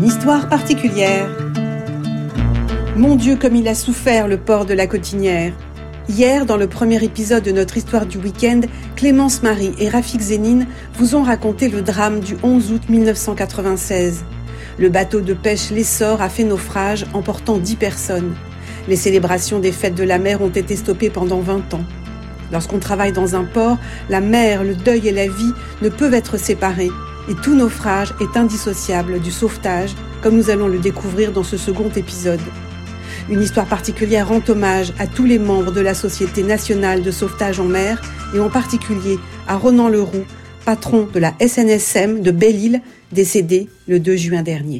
histoire particulière. Mon Dieu, comme il a souffert le port de la Cotinière. Hier, dans le premier épisode de notre histoire du week-end, Clémence Marie et Rafik Zénine vous ont raconté le drame du 11 août 1996. Le bateau de pêche l'Essor a fait naufrage, emportant 10 personnes. Les célébrations des fêtes de la mer ont été stoppées pendant 20 ans. Lorsqu'on travaille dans un port, la mer, le deuil et la vie ne peuvent être séparés. Et tout naufrage est indissociable du sauvetage, comme nous allons le découvrir dans ce second épisode. Une histoire particulière rend hommage à tous les membres de la Société nationale de sauvetage en mer et en particulier à Ronan Leroux, patron de la SNSM de Belle-Île, décédé le 2 juin dernier.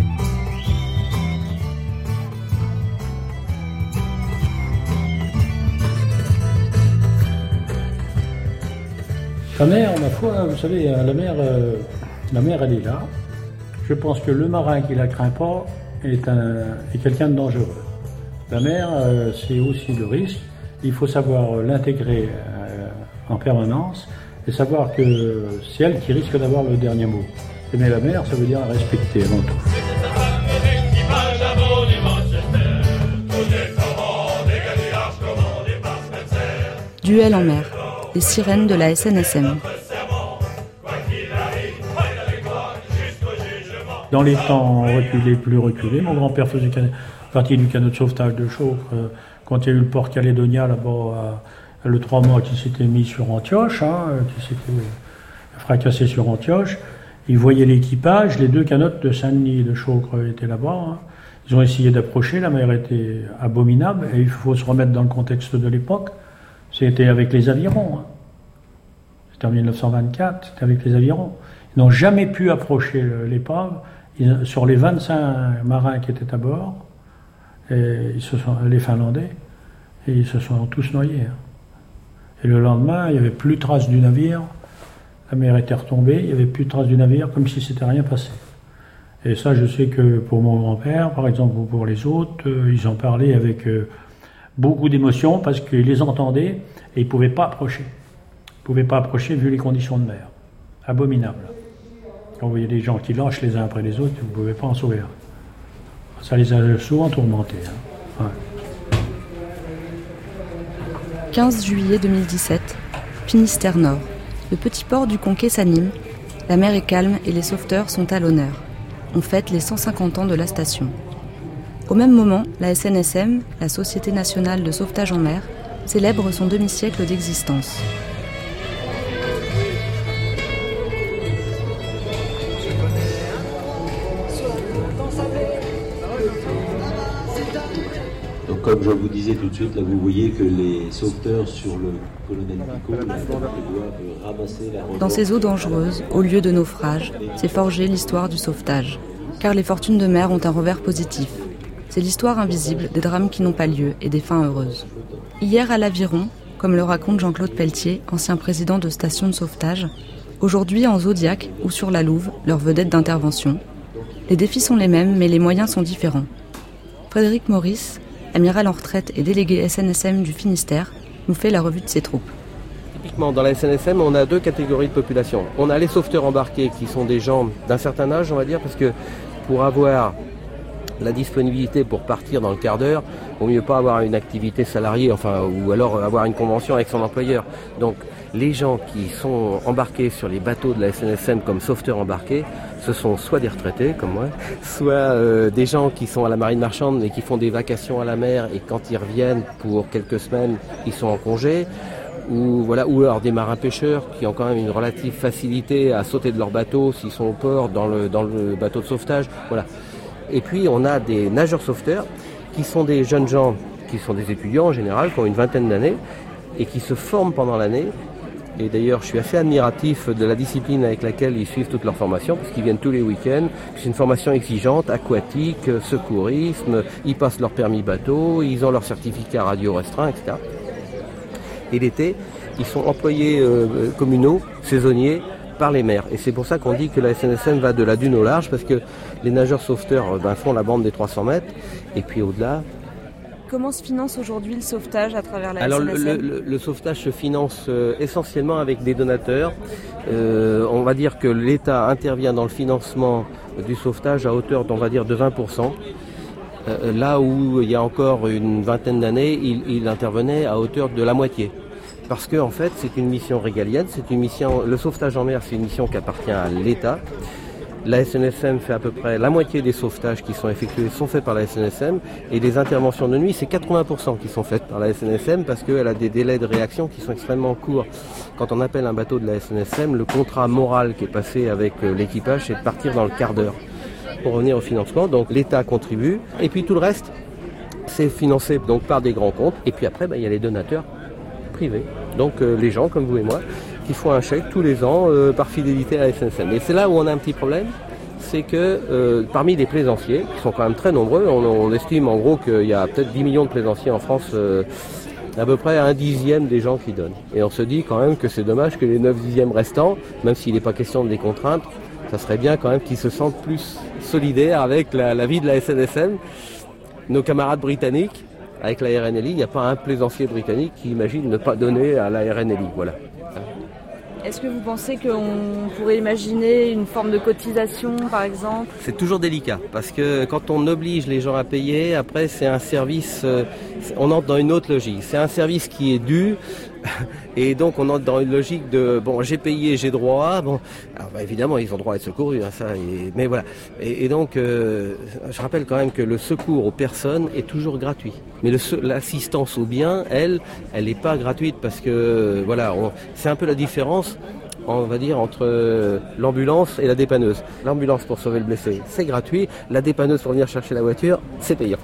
La mer, ma foi, vous savez, la mer elle est là. Je pense que le marin qui la craint pas est quelqu'un de dangereux. La mer, c'est aussi le risque. Il faut savoir l'intégrer en permanence et savoir que c'est elle qui risque d'avoir le dernier mot. Aimer la mer, ça veut dire la respecter avant tout. Duel en mer, les sirènes de la SNSM. Dans les temps plus reculés, mon grand-père faisait partie du canot de sauvetage de Chaucre. Quand il y a eu le port Calédonia, là-bas, le 3 mois qui s'était mis sur Antioche, qui s'était fracassé sur Antioche, ils voyaient l'équipage, les 2 canots de Saint-Denis et de Chaucre étaient là-bas. Ils ont essayé d'approcher, la mer était abominable, et il faut se remettre dans le contexte de l'époque. C'était avec les avirons. C'était en 1924, c'était avec les avirons. Ils n'ont jamais pu approcher l'épave. Sur les 25 marins qui étaient à bord, les Finlandais, et ils se sont tous noyés. Et le lendemain, il n'y avait plus de traces du navire. La mer était retombée, il n'y avait plus de traces du navire, comme si c'était rien passé. Et ça, je sais que pour mon grand-père, par exemple, ou pour les autres, ils en parlaient avec beaucoup d'émotion parce qu'ils les entendaient et ils ne pouvaient pas approcher. Ils ne pouvaient pas approcher vu les conditions de mer. Abominable. Quand vous voyez des gens qui lâchent les uns après les autres, vous ne pouvez pas en sauver un. Ça les a souvent tourmentés. Ouais. 15 juillet 2017, Finistère Nord. Le petit port du Conquet s'anime, la mer est calme et les sauveteurs sont à l'honneur. On fête les 150 ans de la station. Au même moment, la SNSM, la Société nationale de sauvetage en mer, célèbre son demi-siècle d'existence. Donc comme je vous disais tout de suite, là vous voyez que les sauveteurs sur le colonel Picot doivent ramasser la remorque. Dans ces eaux dangereuses, au lieu de naufrage, s'est forgée l'histoire du sauvetage. Car les fortunes de mer ont un revers positif. C'est l'histoire invisible des drames qui n'ont pas lieu et des fins heureuses. Hier à l'Aviron, comme le raconte Jean-Claude Pelletier, ancien président de station de sauvetage, aujourd'hui en Zodiac ou sur la Louve, leur vedette d'intervention, les défis sont les mêmes mais les moyens sont différents. Frédéric Maurice, amiral en retraite et délégué SNSM du Finistère, nous fait la revue de ses troupes. Typiquement, dans la SNSM, on a 2 catégories de population. On a les sauveteurs embarqués qui sont des gens d'un certain âge, on va dire, parce que pour avoir la disponibilité pour partir dans le quart d'heure, il vaut mieux pas avoir une activité salariée, ou alors avoir une convention avec son employeur. Donc, les gens qui sont embarqués sur les bateaux de la SNSM comme sauveteurs embarqués, ce sont soit des retraités comme moi, soit des gens qui sont à la marine marchande et qui font des vacations à la mer et quand ils reviennent pour quelques semaines, ils sont en congé. Ou alors des marins pêcheurs qui ont quand même une relative facilité à sauter de leur bateau s'ils sont au port dans le bateau de sauvetage. Voilà. Et puis on a des nageurs sauveteurs qui sont des jeunes gens, qui sont des étudiants en général, qui ont une vingtaine d'années et qui se forment pendant l'année. Et d'ailleurs, je suis assez admiratif de la discipline avec laquelle ils suivent toute leur formation, parce qu'ils viennent tous les week-ends. C'est une formation exigeante, aquatique, secourisme. Ils passent leur permis bateau, ils ont leur certificat radio restreint, etc. Et l'été, ils sont employés communaux, saisonniers, par les mers. Et c'est pour ça qu'on dit que la SNSM va de la dune au large, parce que les nageurs sauveteurs font la bande des 300 mètres, et puis au-delà, Comment se finance aujourd'hui le sauvetage à travers la Alors SNSM ? le sauvetage se finance essentiellement avec des donateurs. On va dire que l'État intervient dans le financement du sauvetage à hauteur, on va dire, de 20%. Là où il y a encore une vingtaine d'années, il intervenait à hauteur de la moitié. Parce que en fait, c'est une mission régalienne, le sauvetage en mer, c'est une mission qui appartient à l'État. La SNSM fait à peu près la moitié des sauvetages qui sont effectués sont faits par la SNSM et les interventions de nuit, c'est 80% qui sont faites par la SNSM parce qu'elle a des délais de réaction qui sont extrêmement courts. Quand on appelle un bateau de la SNSM, le contrat moral qui est passé avec l'équipage, c'est de partir dans le quart d'heure pour revenir au financement. Donc l'État contribue et puis tout le reste, c'est financé donc par des grands comptes. Et puis après, il y a les donateurs privés, donc les gens comme vous et moi, qui font un chèque tous les ans par fidélité à la SNSM. Et c'est là où on a un petit problème, c'est que parmi les plaisanciers, qui sont quand même très nombreux, on estime en gros qu'il y a peut-être 10 millions de plaisanciers en France, à peu près 1/10 des gens qui donnent. Et on se dit quand même que c'est dommage que les 9/10 restants, même s'il n'est pas question de les contraindre, ça serait bien quand même qu'ils se sentent plus solidaires avec la vie de la SNSM. Nos camarades britanniques, avec la RNLI, il n'y a pas un plaisancier britannique qui imagine ne pas donner à la RNLI. Voilà. Est-ce que vous pensez qu'on pourrait imaginer une forme de cotisation, par exemple ? C'est toujours délicat, parce que quand on oblige les gens à payer, après c'est un service, on entre dans une autre logique. C'est un service qui est dû, et donc on entre dans une logique de, bon, j'ai payé, j'ai droit, bon, alors, évidemment ils ont droit à être secourus, mais voilà. Et donc, je rappelle quand même que le secours aux personnes est toujours gratuit. Mais l'assistance aux biens, elle n'est pas gratuite, parce que, voilà, c'est un peu la différence, on va dire, entre l'ambulance et la dépanneuse. L'ambulance pour sauver le blessé, c'est gratuit. La dépanneuse pour venir chercher la voiture, c'est payant.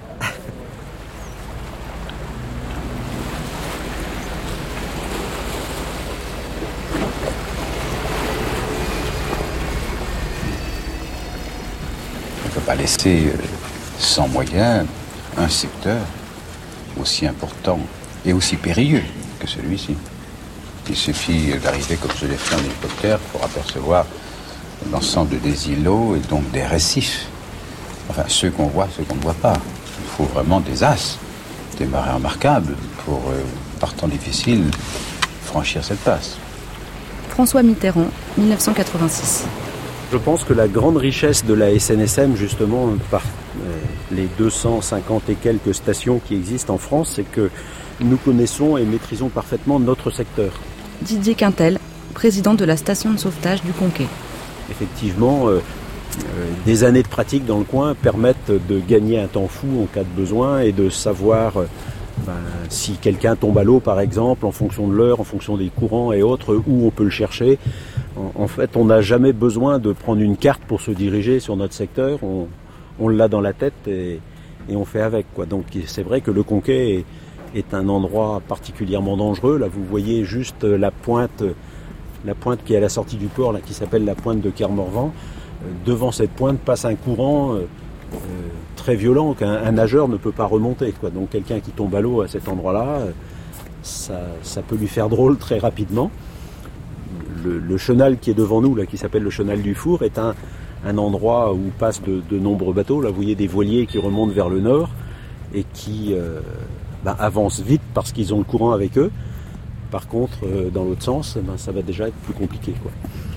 On ne peut pas laisser sans moyens un secteur aussi important et aussi périlleux que celui-ci. Il suffit d'arriver comme je l'ai fait en hélicoptère pour apercevoir l'ensemble des îlots et donc des récifs. Enfin, ceux qu'on voit, ceux qu'on ne voit pas. Il faut vraiment des as, des marées remarquables pour, par temps difficile, franchir cette passe. François Mitterrand, 1986. Je pense que la grande richesse de la SNSM, justement, par les 250 et quelques stations qui existent en France, c'est que nous connaissons et maîtrisons parfaitement notre secteur. Didier Quintel, président de la station de sauvetage du Conquet. Effectivement, des années de pratique dans le coin permettent de gagner un temps fou en cas de besoin et de savoir si quelqu'un tombe à l'eau, par exemple, en fonction de l'heure, en fonction des courants et autres, où on peut le chercher. En fait, on n'a jamais besoin de prendre une carte pour se diriger sur notre secteur. On l'a dans la tête et on fait avec, quoi. Donc c'est vrai que le Conquet est un endroit particulièrement dangereux. Là, vous voyez juste la pointe qui est à la sortie du port, là, qui s'appelle la pointe de Kermorvan. Devant cette pointe passe un courant très violent qu'un nageur ne peut pas remonter, quoi. Donc quelqu'un qui tombe à l'eau à cet endroit-là, ça peut lui faire drôle très rapidement. Le chenal qui est devant nous, là, qui s'appelle le chenal du Four, est un endroit où passent de nombreux bateaux. Là, vous voyez des voiliers qui remontent vers le nord et qui avancent vite parce qu'ils ont le courant avec eux. Par contre, dans l'autre sens, ça va déjà être plus compliqué, quoi.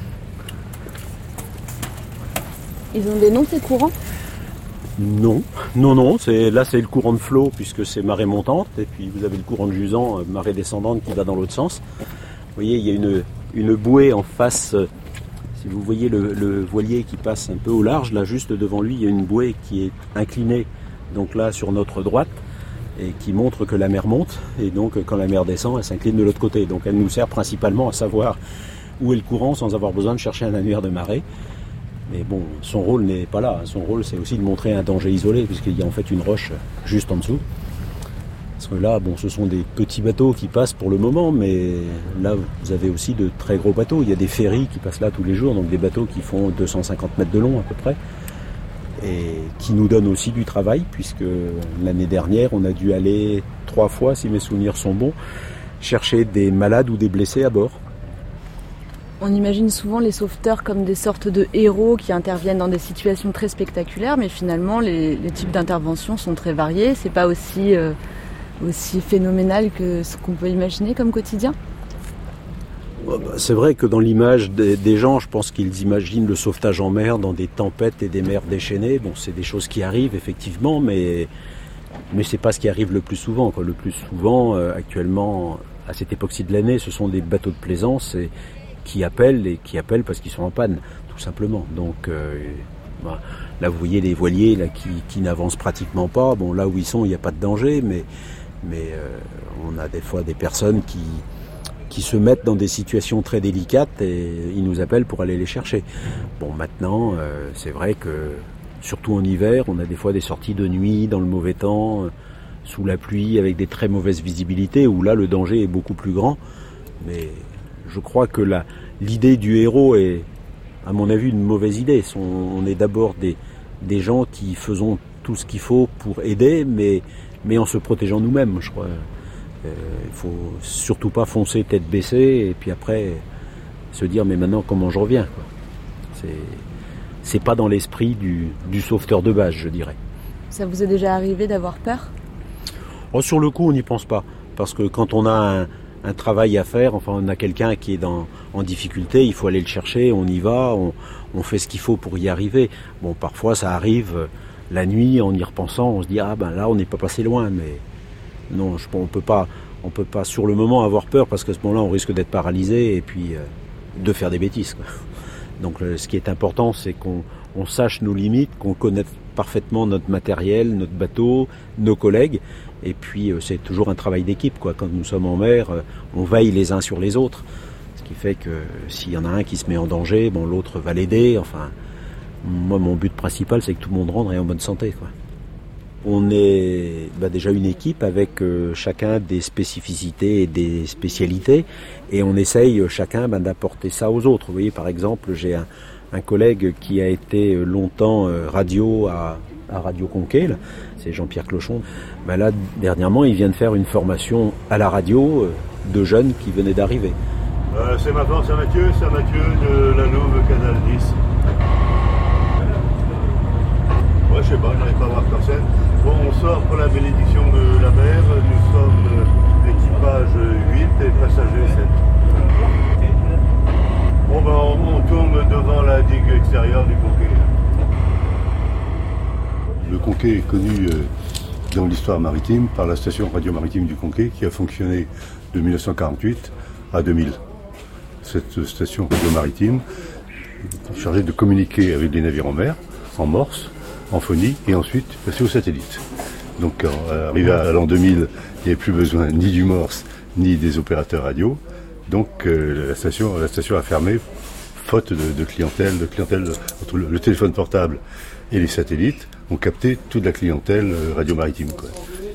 Ils ont des noms, ces courants ? Non. Là, c'est le courant de flot puisque c'est marée montante. Et puis, vous avez le courant de jusant, marée descendante qui va dans l'autre sens. Vous voyez, il y a une bouée en face. Si vous voyez le voilier qui passe un peu au large, là, juste devant lui, il y a une bouée qui est inclinée, donc là, sur notre droite, et qui montre que la mer monte. Et donc, quand la mer descend, elle s'incline de l'autre côté. Donc, elle nous sert principalement à savoir où est le courant sans avoir besoin de chercher un annuaire de marée. Mais bon, son rôle n'est pas là. Son rôle, c'est aussi de montrer un danger isolé, puisqu'il y a en fait une roche juste en dessous. Parce que là, bon, ce sont des petits bateaux qui passent pour le moment, mais là, vous avez aussi de très gros bateaux. Il y a des ferries qui passent là tous les jours, donc des bateaux qui font 250 mètres de long à peu près, et qui nous donnent aussi du travail, puisque l'année dernière, on a dû aller 3 fois, si mes souvenirs sont bons, chercher des malades ou des blessés à bord. On imagine souvent les sauveteurs comme des sortes de héros qui interviennent dans des situations très spectaculaires, mais finalement les types d'interventions sont très variés. C'est pas aussi aussi phénoménal que ce qu'on peut imaginer comme quotidien ? C'est vrai que dans l'image des gens, je pense qu'ils imaginent le sauvetage en mer dans des tempêtes et des mers déchaînées. Bon, c'est des choses qui arrivent effectivement, mais c'est pas ce qui arrive le plus souvent, quoi. Le plus souvent, actuellement, à cette époque-ci de l'année, ce sont des bateaux de plaisance qui appellent parce qu'ils sont en panne, tout simplement. Donc là, vous voyez les voiliers là qui n'avancent pratiquement pas. Bon, là où ils sont, il n'y a pas de danger, mais on a des fois des personnes qui se mettent dans des situations très délicates et ils nous appellent pour aller les chercher. Bon, maintenant, c'est vrai que, surtout en hiver, on a des fois des sorties de nuit, dans le mauvais temps, sous la pluie, avec des très mauvaises visibilités, où là, le danger est beaucoup plus grand. Mais je crois que l'idée du héros est, à mon avis, une mauvaise idée. On est d'abord des gens qui faisons tout ce qu'il faut pour aider, mais en se protégeant nous-mêmes, je crois. Il faut surtout pas foncer tête baissée et puis après se dire mais maintenant comment je reviens, quoi. C'est pas dans l'esprit du sauveteur de base, je dirais. Ça vous est déjà arrivé d'avoir peur ? Sur le coup on n'y pense pas, parce que quand on a un travail à faire, enfin on a quelqu'un qui est en difficulté, il faut aller le chercher, on y va, on fait ce qu'il faut pour y arriver. Bon, parfois ça arrive la nuit, en y repensant, on se dit ah ben là on n'est pas passé loin, mais non, on peut pas sur le moment avoir peur, parce qu'à ce moment-là, on risque d'être paralysé et puis de faire des bêtises, quoi. Donc ce qui est important, c'est qu'on sache nos limites, qu'on connaisse parfaitement notre matériel, notre bateau, nos collègues. Et puis c'est toujours un travail d'équipe, quoi. Quand nous sommes en mer, on veille les uns sur les autres. Ce qui fait que s'il y en a un qui se met en danger, bon, l'autre va l'aider. Enfin, moi, mon but principal, c'est que tout le monde rentre et en bonne santé, quoi. On est déjà une équipe avec chacun des spécificités et des spécialités, et on essaye chacun d'apporter ça aux autres. Vous voyez, par exemple, j'ai un collègue qui a été longtemps radio à Radio Conquet, là, c'est Jean-Pierre Clochon. Là, dernièrement, il vient de faire une formation à la radio de jeunes qui venaient d'arriver. C'est ma force à Mathieu de la Louve, Canal 10. Ouais, je sais pas, j'arrive pas à voir personne. Bon, on sort pour la bénédiction de la mer, nous sommes l'équipage 8 et passagers 7. Bon on tourne devant la digue extérieure du Conquet. Le Conquet est connu dans l'histoire maritime par la station radio maritime du Conquet qui a fonctionné de 1948 à 2000. Cette station radio maritime est chargée de communiquer avec les navires en mer, en morse, en phonie et ensuite passer au satellite. Donc arrivé à l'an 2000, il n'y avait plus besoin ni du morse ni des opérateurs radio. Donc la station a fermé faute de clientèle entre le téléphone portable et les satellites ont capté toute la clientèle radio maritime, quoi.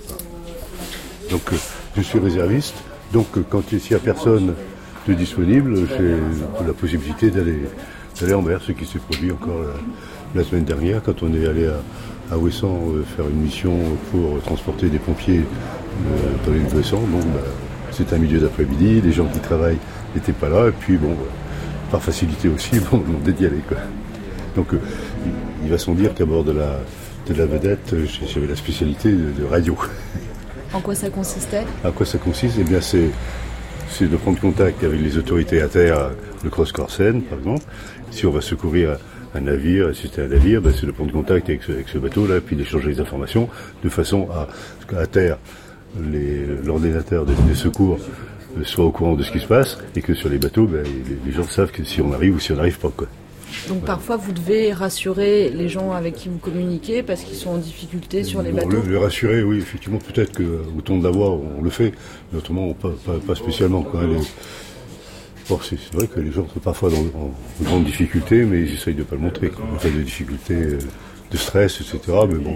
Donc je suis réserviste, donc quand s'il n'y a personne de disponible, j'ai la possibilité d'aller en mer, ce qui s'est produit encore la semaine dernière quand on est allé à Ouessant faire une mission pour transporter des pompiers dans les Ouessant. Bon, c'est un milieu d'après-midi, les gens qui travaillent n'étaient pas là, et puis bon, par facilité aussi, on demandait d'y aller, quoi. Donc il va sans dire qu'à bord de la vedette, j'avais la spécialité de radio. En quoi ça consistait ? À quoi ça consiste ? Eh bien c'est de prendre contact avec les autorités à terre, le Cross Corsen par exemple. Si on va secourir un navire, assister à un navire, c'est de prendre contact avec ce bateau-là, puis d'échanger les informations, de façon à terre, l'ordinateur des secours soit au courant de ce qui se passe, et que sur les bateaux, les gens savent que si on arrive ou si on n'arrive pas, quoi. Donc parfois vous devez rassurer les gens avec qui vous communiquez parce qu'ils sont en difficulté sur les bateaux. Le rassurer, oui, effectivement, peut-être qu'au ton de la voix on le fait, mais autrement pas spécialement, quoi. Bon, c'est vrai que les gens sont parfois en grande difficulté, mais ils essayent de ne pas le montrer, quoi. En fait, de difficultés, de stress, etc. Mais bon.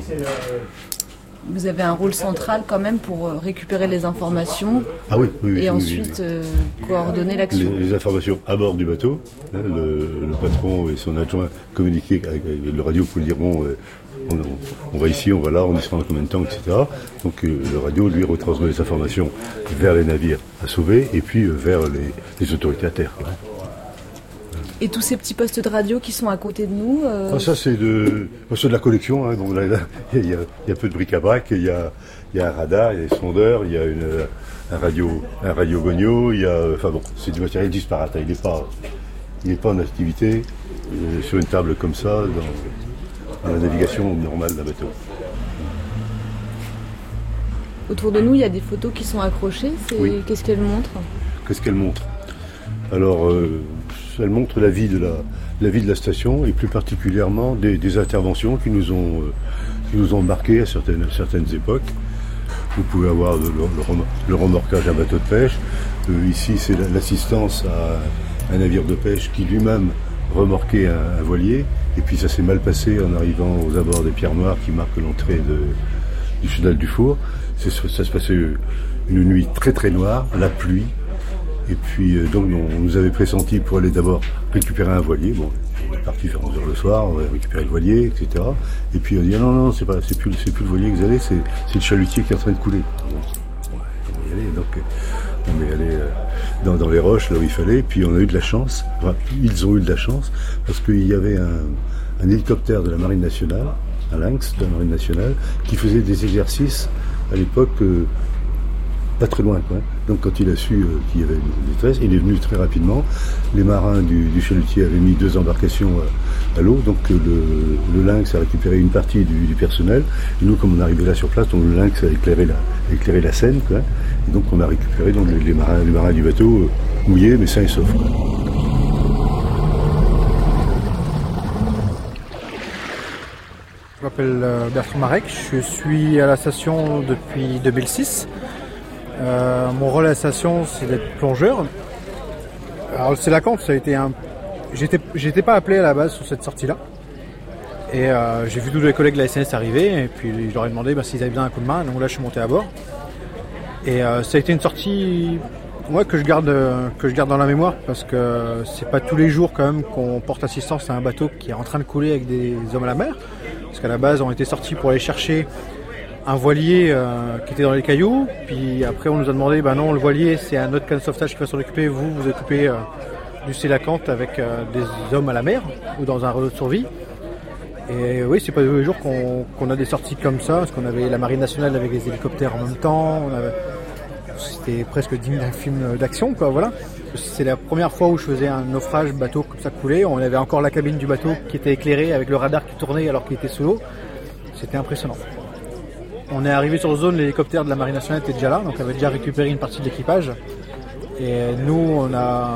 Vous avez un rôle central quand même pour récupérer les informations et ensuite coordonner l'action. Les informations à bord du bateau, le patron et son adjoint communiquer avec le radio pour lui dire bon, on va ici, on va là, on y sera dans combien de temps, etc. Donc le radio lui retransmet les informations vers les navires à sauver et puis vers les autorités à terre. Et tous ces petits postes de radio qui sont à côté de nous Ça, c'est de la collection. Hein. Donc là, il y a peu de bric-à-brac. Il y a un radar, il y a des sondeurs, il y a un radio gonio. C'est du matériel disparate. Il n'est pas en activité sur une table comme ça dans la navigation normale d'un bateau. Autour de nous, il y a des photos qui sont accrochées. Oui. Qu'est-ce qu'elles montrent ? Qu'est-ce qu'elle montre? Alors, elle montre la vie de la station et plus particulièrement des interventions qui nous ont marqués à certaines époques. Vous pouvez avoir le remorquage d'un bateau de pêche. Ici, c'est l'assistance à un navire de pêche qui lui-même remorquait un voilier. Et puis ça s'est mal passé en arrivant aux abords des Pierres Noires qui marquent l'entrée du chenal du Four. Ça se passait une nuit très très noire, la pluie. Et puis donc on nous avait pressenti pour aller d'abord récupérer un voilier. Bon, on est parti vers 11h le soir, on va récupérer le voilier, etc. Et puis on dit non, c'est plus le voilier que vous avez, c'est le chalutier qui est en train de couler. Bon, on va y aller, donc on est allé dans les roches là où il fallait, puis on a eu de la chance, ils ont eu de la chance, parce qu'il y avait un hélicoptère de la Marine nationale, un Lynx de la Marine nationale, qui faisait des exercices à l'époque pas très loin, quoi. Donc quand il a su qu'il y avait une détresse, il est venu très rapidement. Les marins du chalutier avaient mis 2 embarcations à l'eau, donc le Lynx a récupéré une partie du personnel. Et nous, comme on arrivait là sur place, donc le Lynx a éclairé la Seine, quoi. Et donc on a récupéré donc, les marins du bateau mouillés, mais sains et saufs, quoi. Je m'appelle Bertrand Marek, je suis à la station depuis 2006. Mon rôle à la station, c'est d'être plongeur. Alors c'est la compte, ça a été J'étais pas appelé à la base sur cette sortie-là. Et j'ai vu tous les collègues de la SNS arriver, et puis je leur ai demandé s'ils avaient besoin d'un coup de main, donc là je suis monté à bord. Et ça a été une sortie que je garde dans la mémoire, parce que c'est pas tous les jours quand même qu'on porte assistance à un bateau qui est en train de couler avec des hommes à la mer. Parce qu'à la base, on était sortis pour aller chercher un voilier qui était dans les cailloux. Puis après, on nous a demandé, non, le voilier, c'est un autre canot de sauvetage qui va s'en occuper. Vous occupez du Célacanthe avec des hommes à la mer ou dans un rouleau de survie. Et oui, c'est pas tous les jours qu'on a des sorties comme ça, parce qu'on avait la Marine nationale avec les hélicoptères en même temps. C'était presque digne d'un film d'action, quoi, voilà. C'est la première fois où je faisais un naufrage, bateau comme ça coulé. On avait encore la cabine du bateau qui était éclairée avec le radar qui tournait alors qu'il était sous l'eau. C'était impressionnant. On est arrivé sur zone, l'hélicoptère de la Marine nationale était déjà là, donc on avait déjà récupéré une partie de l'équipage. Et nous, on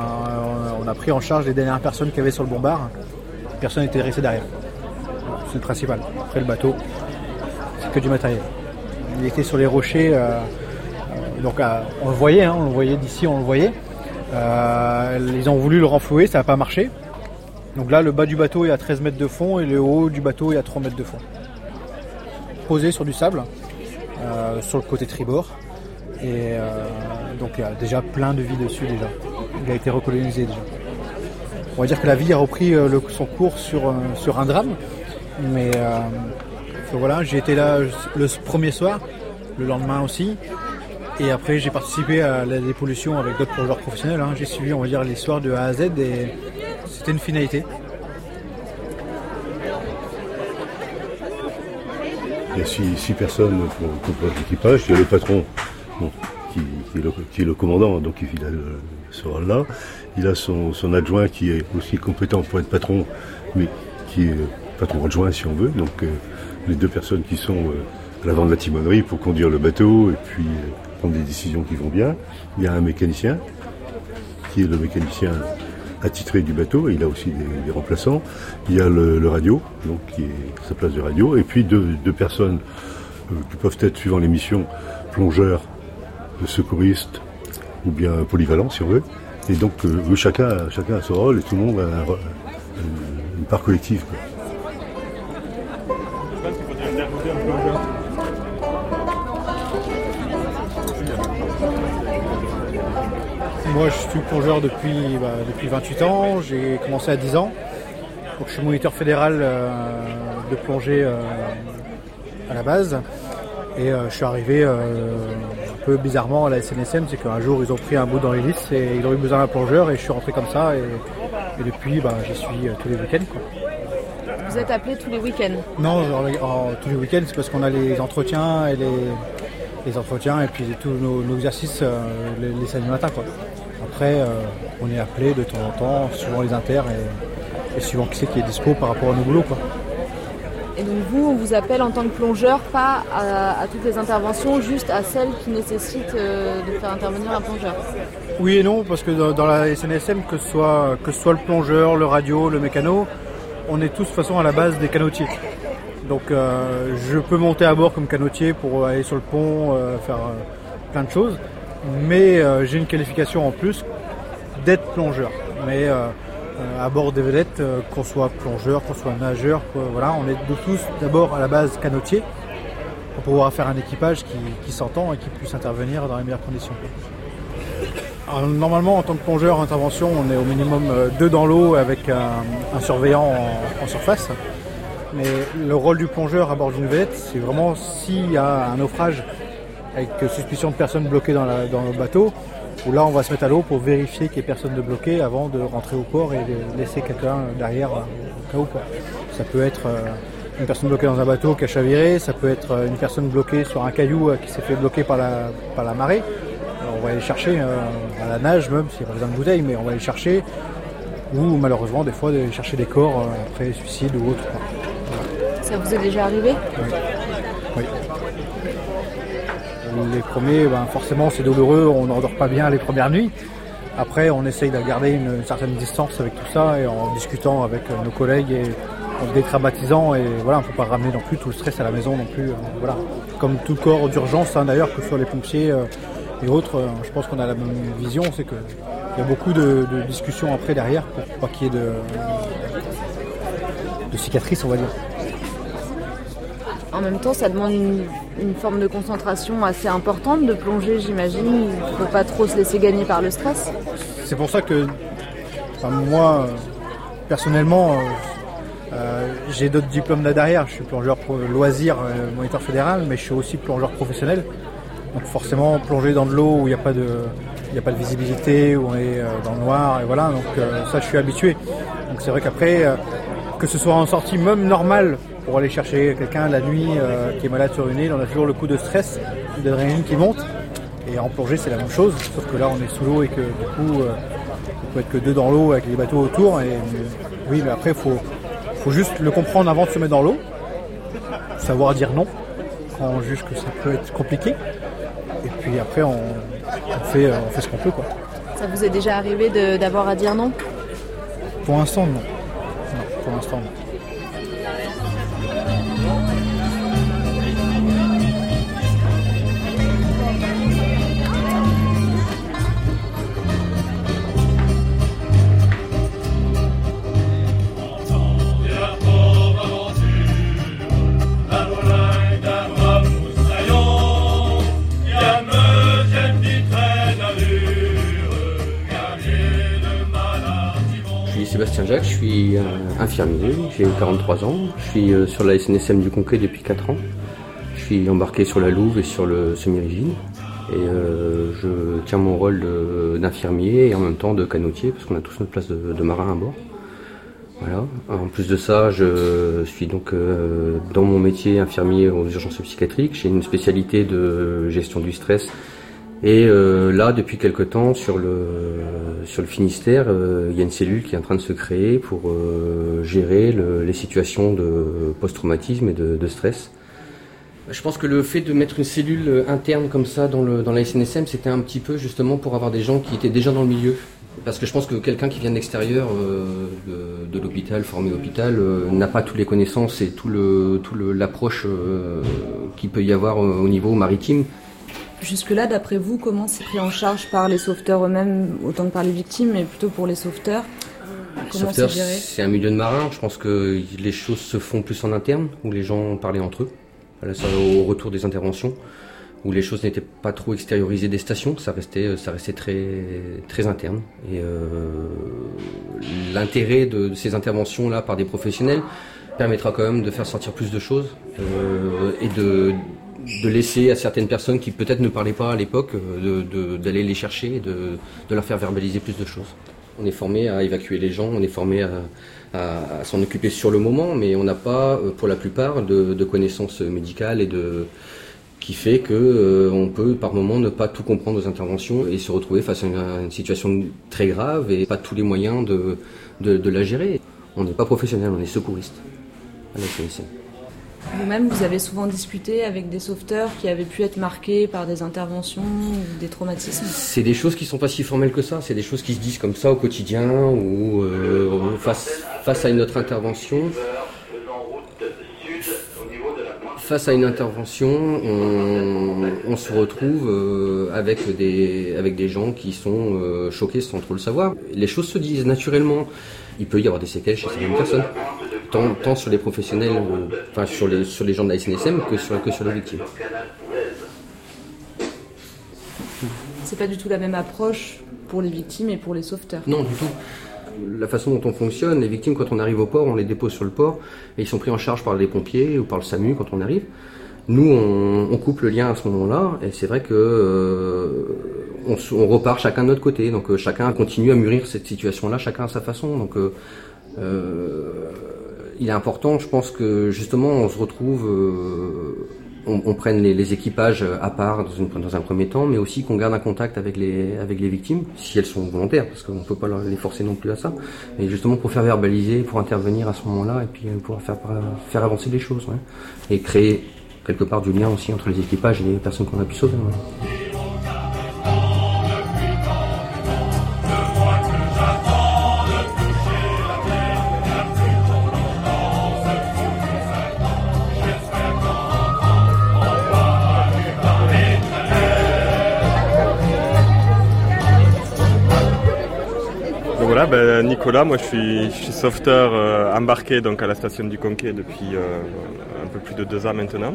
a pris en charge les dernières personnes qui avaient sur le bombard. Personne n'était resté derrière. C'est le principal. Après le bateau, c'est que du matériel. Il était sur les rochers, donc on le voyait d'ici, on le voyait. Ils ont voulu le renflouer, ça n'a pas marché. Donc là, le bas du bateau est à 13 mètres de fond et le haut du bateau est à 3 mètres de fond. Posé sur du sable, sur le côté tribord. Et donc il y a déjà plein de vie dessus déjà. Il a été recolonisé déjà. On va dire que la vie a repris son cours sur un drame. Mais voilà, j'ai été là le premier soir, le lendemain aussi. Et après, j'ai participé à la dépollution avec d'autres plongeurs professionnels. J'ai suivi, on va dire, l'histoire de A à Z et c'était une finalité. Il y a 6 personnes pour l'équipage. Il y a le patron qui est le commandant, donc il a ce rôle-là. Il a son adjoint qui est aussi compétent pour être patron, mais qui est patron adjoint si on veut. Donc les 2 personnes qui sont à l'avant de la timonerie pour conduire le bateau et puis prendre des décisions qui vont bien. Il y a un mécanicien qui est le mécanicien attitré du bateau, et il a aussi des remplaçants. Il y a le radio, donc qui est sa place de radio, et puis deux personnes qui peuvent être, suivant les missions, plongeurs, secouristes ou bien polyvalents si on veut. Et donc chacun a son rôle et tout le monde a une part collective, quoi. Moi, je suis plongeur depuis 28 ans. J'ai commencé à 10 ans. Donc, je suis moniteur fédéral de plongée à la base. Et je suis arrivé un peu bizarrement à la SNSM, c'est qu'un jour ils ont pris un bout dans l'hélice et ils ont eu besoin d'un plongeur et je suis rentré comme ça et depuis j'y suis tous les week-ends, quoi. Vous êtes appelé tous les week-ends? Non, tous les week-ends c'est parce qu'on a les entretiens et les entretiens et puis tous nos exercices les samedis matins, quoi. Après on est appelé de temps en temps suivant les inters et suivant qui c'est qui est dispo par rapport à nos boulots, quoi. Et donc vous, on vous appelle en tant que plongeur, pas à toutes les interventions, juste à celles qui nécessitent de faire intervenir un plongeur? Oui et non, parce que dans la SNSM, que ce soit le plongeur, le radio, le mécano, on est tous de toute façon à la base des canotiers. Donc je peux monter à bord comme canotier pour aller sur le pont, faire plein de choses, mais j'ai une qualification en plus d'être plongeur. Mais à bord des vedettes, qu'on soit plongeur, qu'on soit nageur, voilà, on est tous d'abord à la base canotier pour pouvoir faire un équipage qui s'entend et qui puisse intervenir dans les meilleures conditions. Alors, normalement, en tant que plongeur intervention, on est au minimum 2 dans l'eau avec un surveillant en surface. Mais le rôle du plongeur à bord d'une vedette, c'est vraiment s'il y a un naufrage avec suspicion de personnes bloquées dans le bateau, où là on va se mettre à l'eau pour vérifier qu'il n'y ait personne de bloqué avant de rentrer au port et de laisser quelqu'un derrière au cas où, quoi. Ça peut être une personne bloquée dans un bateau qui a chaviré, ça peut être une personne bloquée sur un caillou qui s'est fait bloquer par la marée. Alors, on va aller chercher à la nage même s'il n'y a pas besoin de bouteille, mais on va aller chercher, ou malheureusement des fois aller chercher des corps après suicide ou autre, quoi. Ça vous est déjà arrivé? Oui. Les premiers, forcément c'est douloureux, on n'endort pas bien les premières nuits. Après on essaye de garder une certaine distance avec tout ça et en discutant avec nos collègues et en détraumatisant, et voilà, on ne peut pas ramener non plus tout le stress à la maison non plus. Voilà. Comme tout corps d'urgence d'ailleurs, que ce soit les pompiers et autres, je pense qu'on a la même vision, c'est qu'il y a beaucoup de discussions après derrière pour pas qu'il y ait de cicatrices, on va dire. En même temps, ça demande une forme de concentration assez importante de plonger, j'imagine. Il ne faut pas trop se laisser gagner par le stress. C'est pour ça que moi, personnellement, j'ai d'autres diplômes là derrière. Je suis plongeur loisir, moniteur fédéral, mais je suis aussi plongeur professionnel. Donc forcément, plonger dans de l'eau où il n'y a pas de visibilité, où on est dans le noir, et voilà. Donc ça, je suis habitué. Donc c'est vrai qu'après, que ce soit en sortie même normale, pour aller chercher quelqu'un la nuit qui est malade sur une île, on a toujours le coup de stress, d'adrénaline qui monte. Et en plongée, c'est la même chose, sauf que là, on est sous l'eau et que du coup, on peut être que 2 dans l'eau avec les bateaux autour. Oui, mais après, faut juste le comprendre avant de se mettre dans l'eau, savoir dire non quand on juge que ça peut être compliqué. Et puis après, on fait ce qu'on peut, quoi. Ça vous est déjà arrivé d'avoir à dire non? Pour l'instant, non. Non, pour l'instant, non. Sébastien Jacques, je suis infirmier, j'ai 43 ans, je suis sur la SNSM du Conquet depuis 4 ans. Je suis embarqué sur la Louve et sur le semi-rigide et je tiens mon rôle d'infirmier et en même temps de canotier parce qu'on a tous notre place de marin à bord. Voilà. En plus de ça, je suis donc dans mon métier infirmier aux urgences psychiatriques. J'ai une spécialité de gestion du stress. Et là, depuis quelque temps, sur le Finistère, il y a une cellule qui est en train de se créer pour gérer les situations de post-traumatisme et de stress. Je pense que le fait de mettre une cellule interne comme ça dans la SNSM, c'était un petit peu justement pour avoir des gens qui étaient déjà dans le milieu. Parce que je pense que quelqu'un qui vient de l'extérieur de l'hôpital, formé hôpital, n'a pas toutes les connaissances et l'approche qu'il peut y avoir au niveau maritime. Jusque-là, d'après vous, comment c'est pris en charge par les sauveteurs eux-mêmes, autant que par les victimes, mais plutôt pour les sauveteurs? Comment c'est géré? C'est un milieu de marins. Je pense que les choses se font plus en interne, où les gens parlaient entre eux. Là, ça, au retour des interventions, où les choses n'étaient pas trop extériorisées des stations, ça restait très, très interne. Et l'intérêt de ces interventions-là par des professionnels permettra quand même de faire sortir plus de choses et de laisser à certaines personnes qui peut-être ne parlaient pas à l'époque d'aller les chercher et de leur faire verbaliser plus de choses. On est formé à évacuer les gens, on est formé à s'en occuper sur le moment, mais on n'a pas, pour la plupart, de connaissances médicales qui fait qu'on peut par moment ne pas tout comprendre aux interventions et se retrouver face à une situation très grave et pas tous les moyens de la gérer. On n'est pas professionnel, on est secouriste à la SNSM. Vous-même, vous avez souvent discuté avec des sauveteurs qui avaient pu être marqués par des interventions ou des traumatismes? C'est des choses qui sont pas si formelles que ça, c'est des choses qui se disent comme ça au quotidien ou face à une autre intervention. Face à une intervention, on se retrouve avec des gens qui sont choqués sans trop le savoir. Les choses se disent naturellement. Il peut y avoir des séquelles chez certaines personnes, tant sur les professionnels, sur les gens de la SNSM que sur les victimes. C'est pas du tout la même approche pour les victimes et pour les sauveteurs? Non, du tout. La façon dont on fonctionne, les victimes, quand on arrive au port, on les dépose sur le port et ils sont pris en charge par les pompiers ou par le SAMU quand on arrive. Nous, on coupe le lien à ce moment-là et c'est vrai que on repart chacun de notre côté. Donc chacun continue à mûrir cette situation-là, chacun à sa façon. Donc il est important, je pense que justement on se retrouve, on prenne les équipages à part dans un premier temps, mais aussi qu'on garde un contact avec les victimes, si elles sont volontaires, parce qu'on ne peut pas les forcer non plus à ça. Mais justement pour faire verbaliser, pour intervenir à ce moment-là et puis pouvoir faire avancer les choses, ouais. Et créer quelque part du lien aussi entre les équipages et les personnes qu'on a pu sauver. Ouais. Voilà, Nicolas, moi je suis sauveteur embarqué donc à la station du Conquet depuis un peu plus de 2 ans maintenant.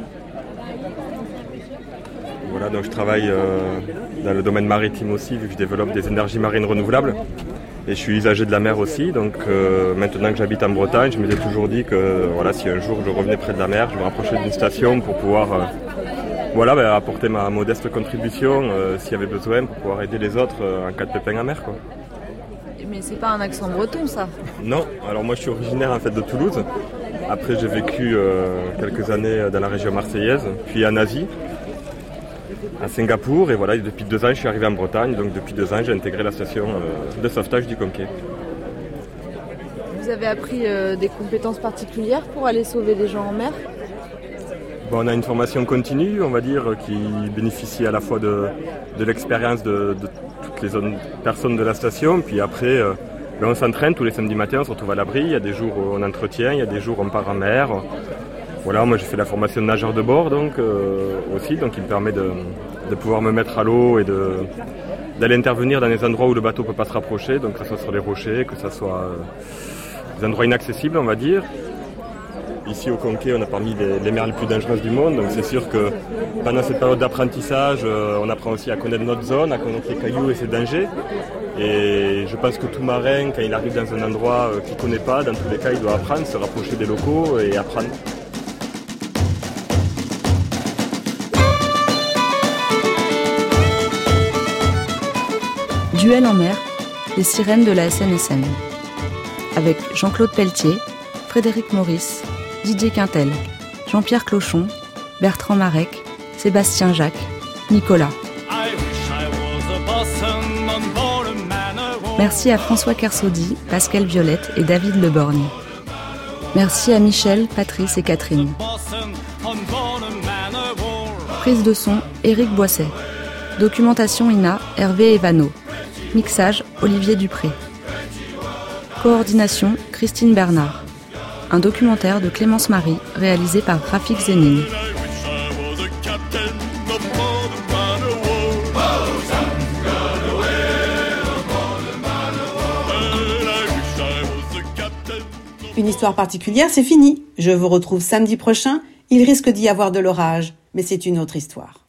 Voilà, donc je travaille dans le domaine maritime aussi, vu que je développe des énergies marines renouvelables. Et je suis usager de la mer aussi, donc maintenant que j'habite en Bretagne, je m'étais toujours dit que voilà, si un jour je revenais près de la mer, je me rapprochais d'une station pour pouvoir apporter ma modeste contribution s'il y avait besoin pour pouvoir aider les autres en cas de pépin en mer, quoi. Mais c'est pas un accent breton, ça? Non, alors moi je suis originaire en fait de Toulouse. Après j'ai vécu quelques années dans la région marseillaise, puis en Asie, à Singapour, et voilà, depuis 2 ans je suis arrivé en Bretagne, donc depuis 2 ans j'ai intégré la station de sauvetage du Conquet. Vous avez appris des compétences particulières pour aller sauver des gens en mer? On a une formation continue, on va dire, qui bénéficie à la fois de l'expérience de toutes les personnes de la station, puis après on s'entraîne tous les samedis matins, on se retrouve à l'abri, il y a des jours où on entretient, il y a des jours où on part en mer. Voilà, moi j'ai fait la formation de nageur de bord aussi, donc il me permet de pouvoir me mettre à l'eau et d'aller intervenir dans les endroits où le bateau ne peut pas se rapprocher, donc que ce soit sur les rochers, que ce soit des endroits inaccessibles, on va dire. Ici au Conquet, on a parmi les mers les plus dangereuses du monde, donc c'est sûr que pendant cette période d'apprentissage, on apprend aussi à connaître notre zone, à connaître les cailloux et ses dangers. Et je pense que tout marin, quand il arrive dans un endroit qu'il ne connaît pas, dans tous les cas, il doit apprendre, se rapprocher des locaux et apprendre. Duel en mer, les sirènes de la SNSM. Avec Jean-Claude Pelletier, Frédéric Maurice, Didier Quintel, Jean-Pierre Clochon, Bertrand Marek, Sébastien Jacques, Nicolas. Merci à François Kersaudy, Pascal Violette et David Leborgne. Merci à Michel, Patrice et Catherine. Prise de son, Éric Boisset. Documentation INA, Hervé Evano. Mixage, Olivier Dupré. Coordination, Christine Bernard. Un documentaire de Clémence Marie, réalisé par Rafik Zénine. Une histoire particulière, c'est fini. Je vous retrouve samedi prochain. Il risque d'y avoir de l'orage, mais c'est une autre histoire.